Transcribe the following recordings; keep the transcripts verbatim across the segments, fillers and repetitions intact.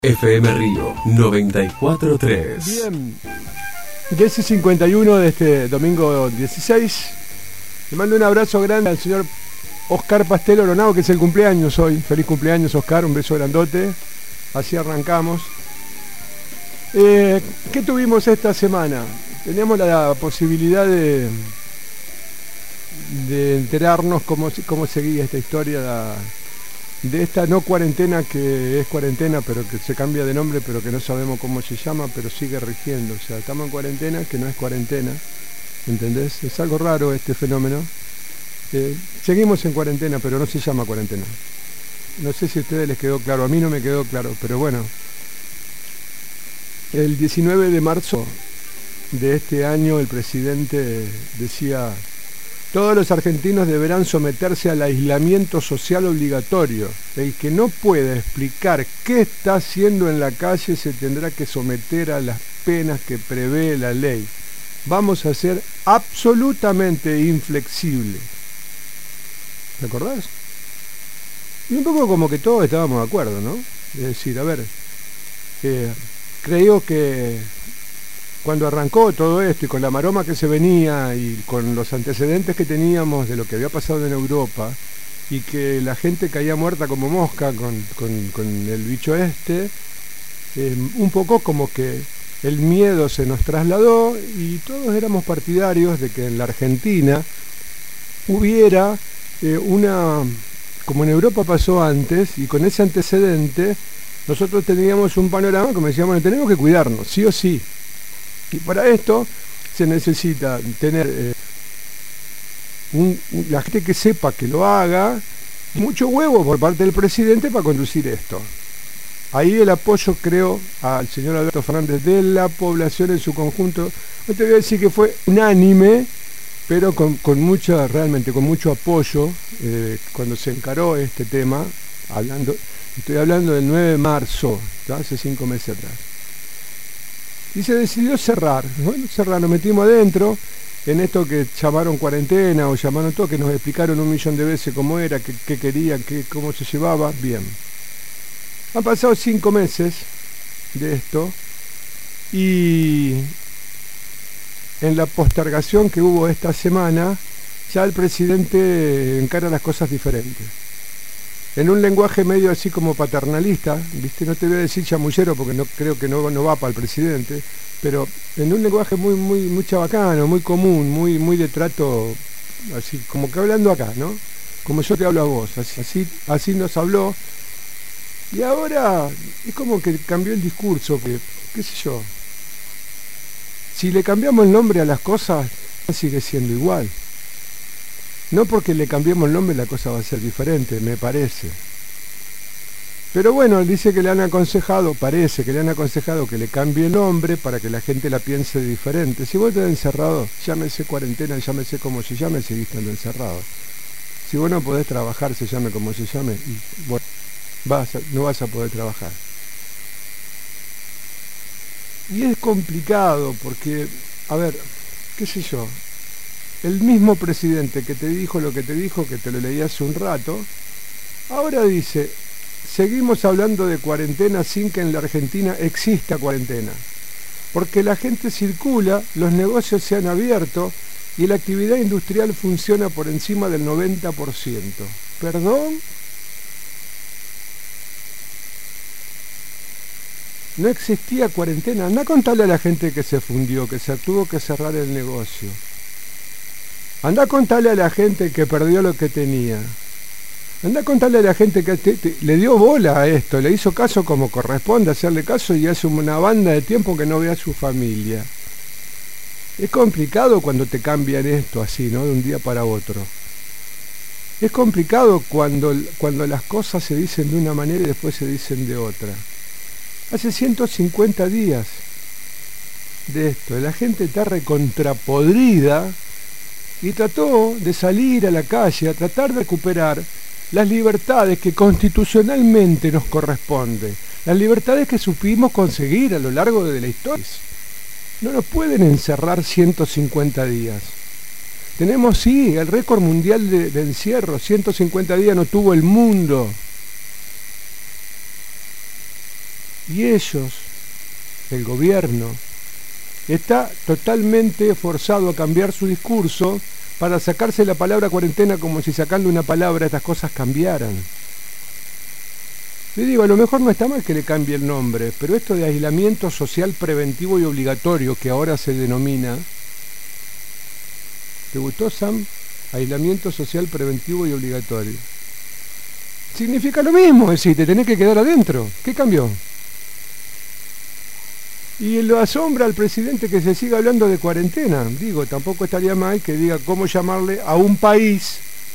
F M Río noventa y cuatro punto tres. Bien, diez y cincuenta y uno de este domingo dieciséis. Le mando un abrazo grande al señor Oscar Pastel Oronao, que es el cumpleaños hoy. Feliz cumpleaños, Oscar, un beso grandote. Así arrancamos. Eh, ¿Qué tuvimos esta semana? Teníamos la posibilidad de, de enterarnos cómo, cómo seguía esta historia de esta no cuarentena, que es cuarentena pero que se cambia de nombre, pero que no sabemos cómo se llama, pero sigue rigiendo. O sea, estamos en cuarentena que no es cuarentena, ¿entendés? Es algo raro este fenómeno. Eh, seguimos en cuarentena, pero no se llama cuarentena. No sé si a ustedes les quedó claro, a mí no me quedó claro, pero bueno. El diecinueve de marzo de este año el presidente decía: todos los argentinos deberán someterse al aislamiento social obligatorio. El que no pueda explicar qué está haciendo en la calle se tendrá que someter a las penas que prevé la ley. Vamos a ser absolutamente inflexibles. ¿Te acordás? Y un poco como que todos estábamos de acuerdo, ¿no? Es decir, a ver, eh, creo que cuando arrancó todo esto y con la maroma que se venía y con los antecedentes que teníamos de lo que había pasado en Europa y que la gente caía muerta como mosca con, con, con el bicho este, eh, un poco como que el miedo se nos trasladó y todos éramos partidarios de que en la Argentina hubiera eh, una, como en Europa pasó antes, y con ese antecedente nosotros teníamos un panorama como decíamos, bueno, tenemos que cuidarnos, sí o sí. Y para esto se necesita tener eh, un, un, la gente que sepa que lo haga, y mucho huevo por parte del presidente para conducir esto. Ahí el apoyo, creo, al señor Alberto Fernández de la población en su conjunto, no te voy a decir que fue unánime, pero con, con mucha, realmente con mucho apoyo eh, cuando se encaró este tema, hablando, estoy hablando del nueve de marzo, ¿tá? Hace cinco meses atrás. Y se decidió cerrar. Bueno, cerrar, nos metimos adentro en esto que llamaron cuarentena o llamaron todo, que nos explicaron un millón de veces cómo era, qué, qué querían, qué, cómo se llevaba. Bien. Han pasado cinco meses de esto y en la postergación que hubo esta semana ya el presidente encara las cosas diferentes. En un lenguaje medio así como paternalista, ¿viste? No te voy a decir chamullero porque no creo que no, no va para el presidente, pero en un lenguaje muy muy muy chabacano, muy común, muy muy de trato, así como que hablando acá, ¿no? Como yo te hablo a vos, así así, así nos habló. Y ahora es como que cambió el discurso, que, qué sé yo. Si le cambiamos el nombre a las cosas, sigue siendo igual. No porque le cambiemos el nombre la cosa va a ser diferente, me parece. Pero bueno, dice que le han aconsejado, parece que le han aconsejado que le cambie el nombre para que la gente la piense diferente. Si vos estás encerrado, llámese cuarentena, llámese como se llame, seguís estando encerrado. Si vos no podés trabajar, se llame como se llame, y bueno, vas a, no vas a poder trabajar. Y es complicado porque, a ver, qué sé yo, el mismo presidente que te dijo lo que te dijo, que te lo leí hace un rato, ahora dice, seguimos hablando de cuarentena sin que en la Argentina exista cuarentena, porque la gente circula, los negocios se han abierto y la actividad industrial funciona por encima del noventa por ciento. ¿Perdón? No existía cuarentena. Anda a contarle a la gente que se fundió, que se tuvo que cerrar el negocio. Anda a contarle a la gente que perdió lo que tenía. Anda a contarle a la gente que te, te, le dio bola a esto, le hizo caso como corresponde hacerle caso y hace una banda de tiempo que no ve a su familia. Es complicado cuando te cambian esto así, ¿no? De un día para otro. Es complicado cuando, cuando las cosas se dicen de una manera y después se dicen de otra. Hace ciento cincuenta días de esto, la gente está recontrapodrida y trató de salir a la calle a tratar de recuperar las libertades que constitucionalmente nos corresponden, las libertades que supimos conseguir a lo largo de la historia. No nos pueden encerrar ciento cincuenta días. Tenemos, sí, el récord mundial de, de encierro, ciento cincuenta días no tuvo el mundo. Y ellos, el gobierno, está totalmente forzado a cambiar su discurso para sacarse la palabra cuarentena, como si sacando una palabra estas cosas cambiaran. Le digo, a lo mejor no está mal que le cambie el nombre, pero esto de aislamiento social preventivo y obligatorio, que ahora se denomina, ¿te gustó, Sam? Aislamiento social preventivo y obligatorio. Significa lo mismo, es decir, te tenés que quedar adentro. ¿Qué cambió? Y lo asombra al presidente que se siga hablando de cuarentena. Digo, tampoco estaría mal que diga cómo llamarle a un país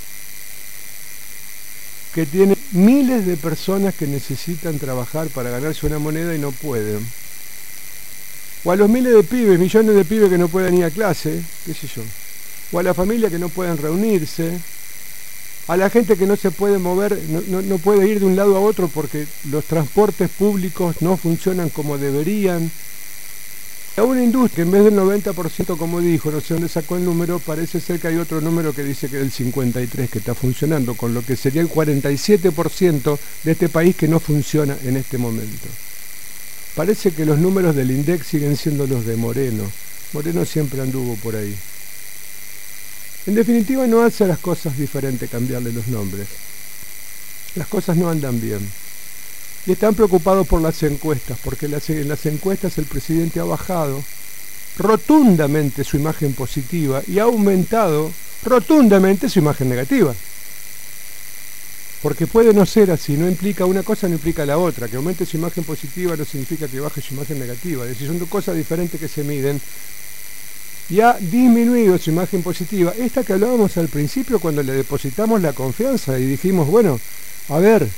que tiene miles de personas que necesitan trabajar para ganarse una moneda y no pueden. O a los miles de pibes, millones de pibes que no pueden ir a clase, qué sé yo. O a la familia que no pueden reunirse. A la gente que no se puede mover, no, no, no puede ir de un lado a otro porque los transportes públicos no funcionan como deberían. A una industria, en vez del noventa por ciento como dijo, no sé dónde sacó el número, parece ser que hay otro número que dice que es el cincuenta y tres por ciento que está funcionando, con lo que sería el cuarenta y siete por ciento de este país que no funciona en este momento. Parece que los números del INDEC siguen siendo los de Moreno. Moreno siempre anduvo por ahí. En definitiva, no hace las cosas diferentes cambiarle los nombres. Las cosas no andan bien. Y están preocupados por las encuestas, porque en las encuestas el presidente ha bajado rotundamente su imagen positiva y ha aumentado rotundamente su imagen negativa. Porque puede no ser así, no implica una cosa, no implica la otra. Que aumente su imagen positiva no significa que baje su imagen negativa. Es decir, son dos cosas diferentes que se miden. Y ha disminuido su imagen positiva, esta que hablábamos al principio cuando le depositamos la confianza y dijimos, bueno, a ver,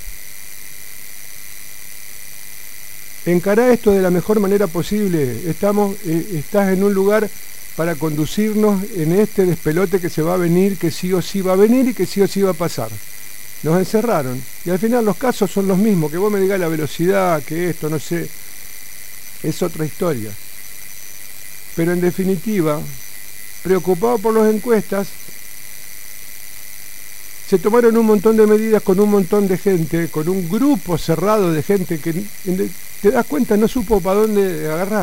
encará esto de la mejor manera posible, estamos, eh, estás en un lugar para conducirnos en este despelote que se va a venir, que sí o sí va a venir y que sí o sí va a pasar. Nos encerraron y al final los casos son los mismos, que vos me digas la velocidad, que esto, no sé, es otra historia. Pero en definitiva, preocupado por las encuestas, se tomaron un montón de medidas con un montón de gente, con un grupo cerrado de gente que, te das cuenta, no supo para dónde agarrar.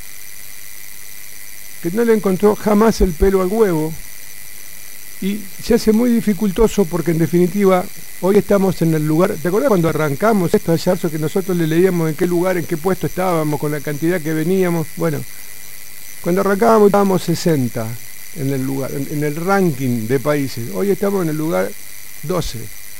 Que no le encontró jamás el pelo al huevo. Y se hace muy dificultoso porque en definitiva, hoy estamos en el lugar... ¿Te acordás cuando arrancamos esto allá, que nosotros le leíamos en qué lugar, en qué puesto estábamos, con la cantidad que veníamos? Bueno... Cuando arrancábamos estábamos sesenta en el lugar, en, en el ranking de países. Hoy estamos en el lugar doce.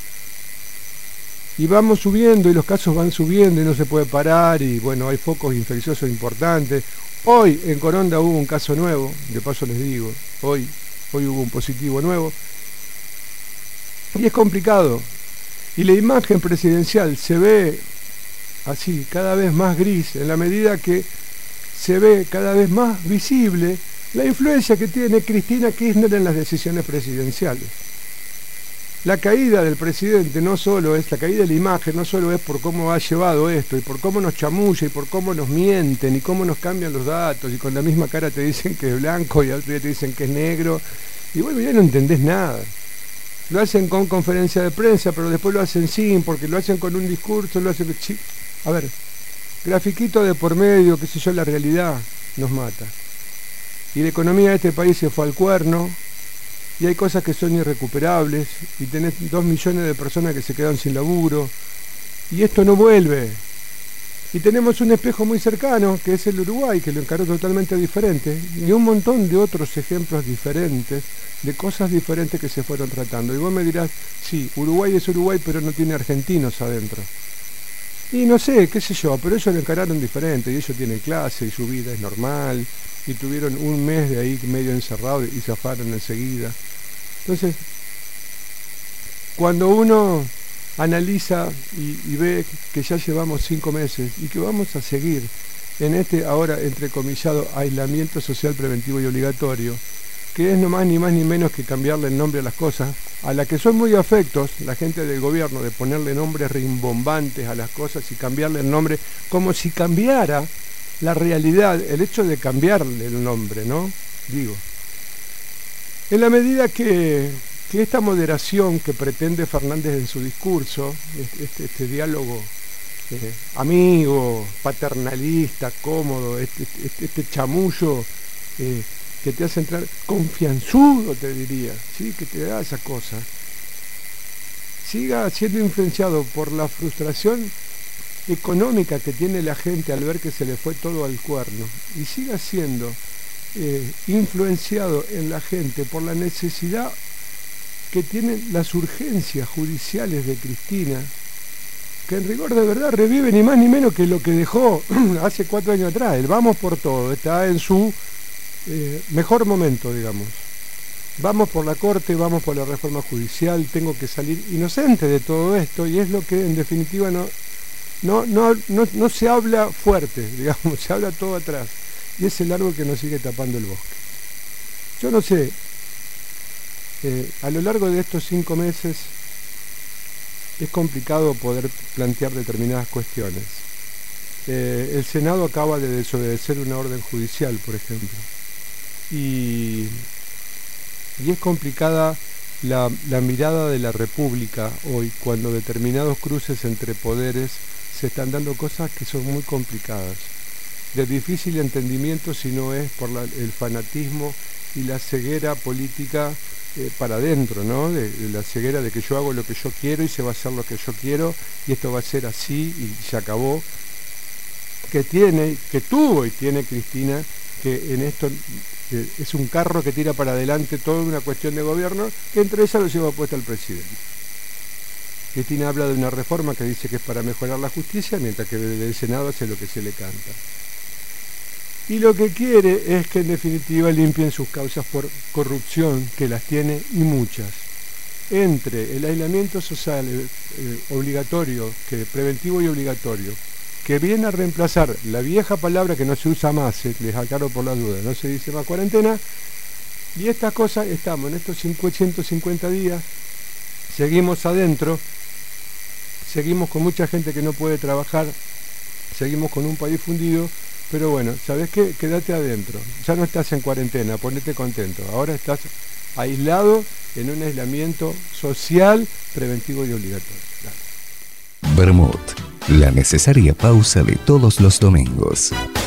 Y vamos subiendo y los casos van subiendo y no se puede parar y bueno, hay focos infecciosos importantes. Hoy en Coronda hubo un caso nuevo, de paso les digo, hoy, hoy hubo un positivo nuevo. Y es complicado. Y la imagen presidencial se ve así, cada vez más gris, en la medida que se ve cada vez más visible la influencia que tiene Cristina Kirchner en las decisiones presidenciales. La caída del presidente no solo es, la caída de la imagen no solo es por cómo ha llevado esto, y por cómo nos chamulla, y por cómo nos mienten, y cómo nos cambian los datos, y con la misma cara te dicen que es blanco, y al otro día te dicen que es negro, y bueno, ya no entendés nada. Lo hacen con conferencia de prensa, pero después lo hacen sin, porque lo hacen con un discurso, lo hacen... A ver... Grafiquito de por medio, qué sé yo, la realidad nos mata. Y la economía de este país se fue al cuerno, y hay cosas que son irrecuperables, y tenés dos millones de personas que se quedan sin laburo, y esto no vuelve. Y tenemos un espejo muy cercano, que es el Uruguay, que lo encaró totalmente diferente, y un montón de otros ejemplos diferentes, de cosas diferentes que se fueron tratando. Y vos me dirás, sí, Uruguay es Uruguay, pero no tiene argentinos adentro. Y no sé, qué sé yo, pero ellos lo encararon diferente, y ellos tienen clase, y su vida es normal, y tuvieron un mes de ahí medio encerrado y zafaron enseguida. Entonces, cuando uno analiza y, y ve que ya llevamos cinco meses y que vamos a seguir en este ahora entrecomillado aislamiento social preventivo y obligatorio, que es no más ni más ni menos que cambiarle el nombre a las cosas, a la que son muy afectos la gente del gobierno de ponerle nombres rimbombantes a las cosas y cambiarle el nombre como si cambiara la realidad, el hecho de cambiarle el nombre, ¿no? Digo, en la medida que, que esta moderación que pretende Fernández en su discurso, este, este diálogo eh, amigo, paternalista, cómodo, este, este, este chamullo eh, que te hace entrar confianzudo, te diría, ¿sí? Que te da esa cosa. Siga siendo influenciado por la frustración económica que tiene la gente al ver que se le fue todo al cuerno, y siga siendo eh, influenciado en la gente por la necesidad que tienen las urgencias judiciales de Cristina, que en rigor de verdad revive ni más ni menos que lo que dejó hace cuatro años atrás. El vamos por todo está en su eh, mejor momento, digamos. Vamos por la corte, vamos por la reforma judicial, tengo que salir inocente de todo esto, y es lo que en definitiva no, no, no, no, no se habla fuerte, digamos, se habla todo atrás, y es el árbol que nos sigue tapando el bosque. Yo no sé, eh, a lo largo de estos cinco meses es complicado poder plantear determinadas cuestiones. Eh, el Senado acaba de desobedecer una orden judicial, por ejemplo, y... Y es complicada la, la mirada de la República hoy, cuando determinados cruces entre poderes se están dando cosas que son muy complicadas, de difícil entendimiento si no es por la, el fanatismo y la ceguera política eh, para adentro, ¿no? De, de la ceguera de que yo hago lo que yo quiero y se va a hacer lo que yo quiero y esto va a ser así y se acabó, que tiene, que tuvo y tiene Cristina, que en esto... es un carro que tira para adelante toda una cuestión de gobierno, que entre esas lo lleva puesta el presidente. Cristina habla de una reforma que dice que es para mejorar la justicia, mientras que desde el Senado hace lo que se le canta. Y lo que quiere es que en definitiva limpien sus causas por corrupción, que las tiene y muchas. Entre el aislamiento social eh, eh, obligatorio, que preventivo y obligatorio, que viene a reemplazar la vieja palabra que no se usa más, eh, les aclaro por la duda, no se dice más cuarentena, y estas cosas, estamos en estos ciento cincuenta días, seguimos adentro, seguimos con mucha gente que no puede trabajar, seguimos con un país fundido, pero bueno, ¿sabés qué? Quédate adentro, ya no estás en cuarentena, ponete contento, ahora estás aislado en un aislamiento social, preventivo y obligatorio. Dale. Vermut, la necesaria pausa de todos los domingos.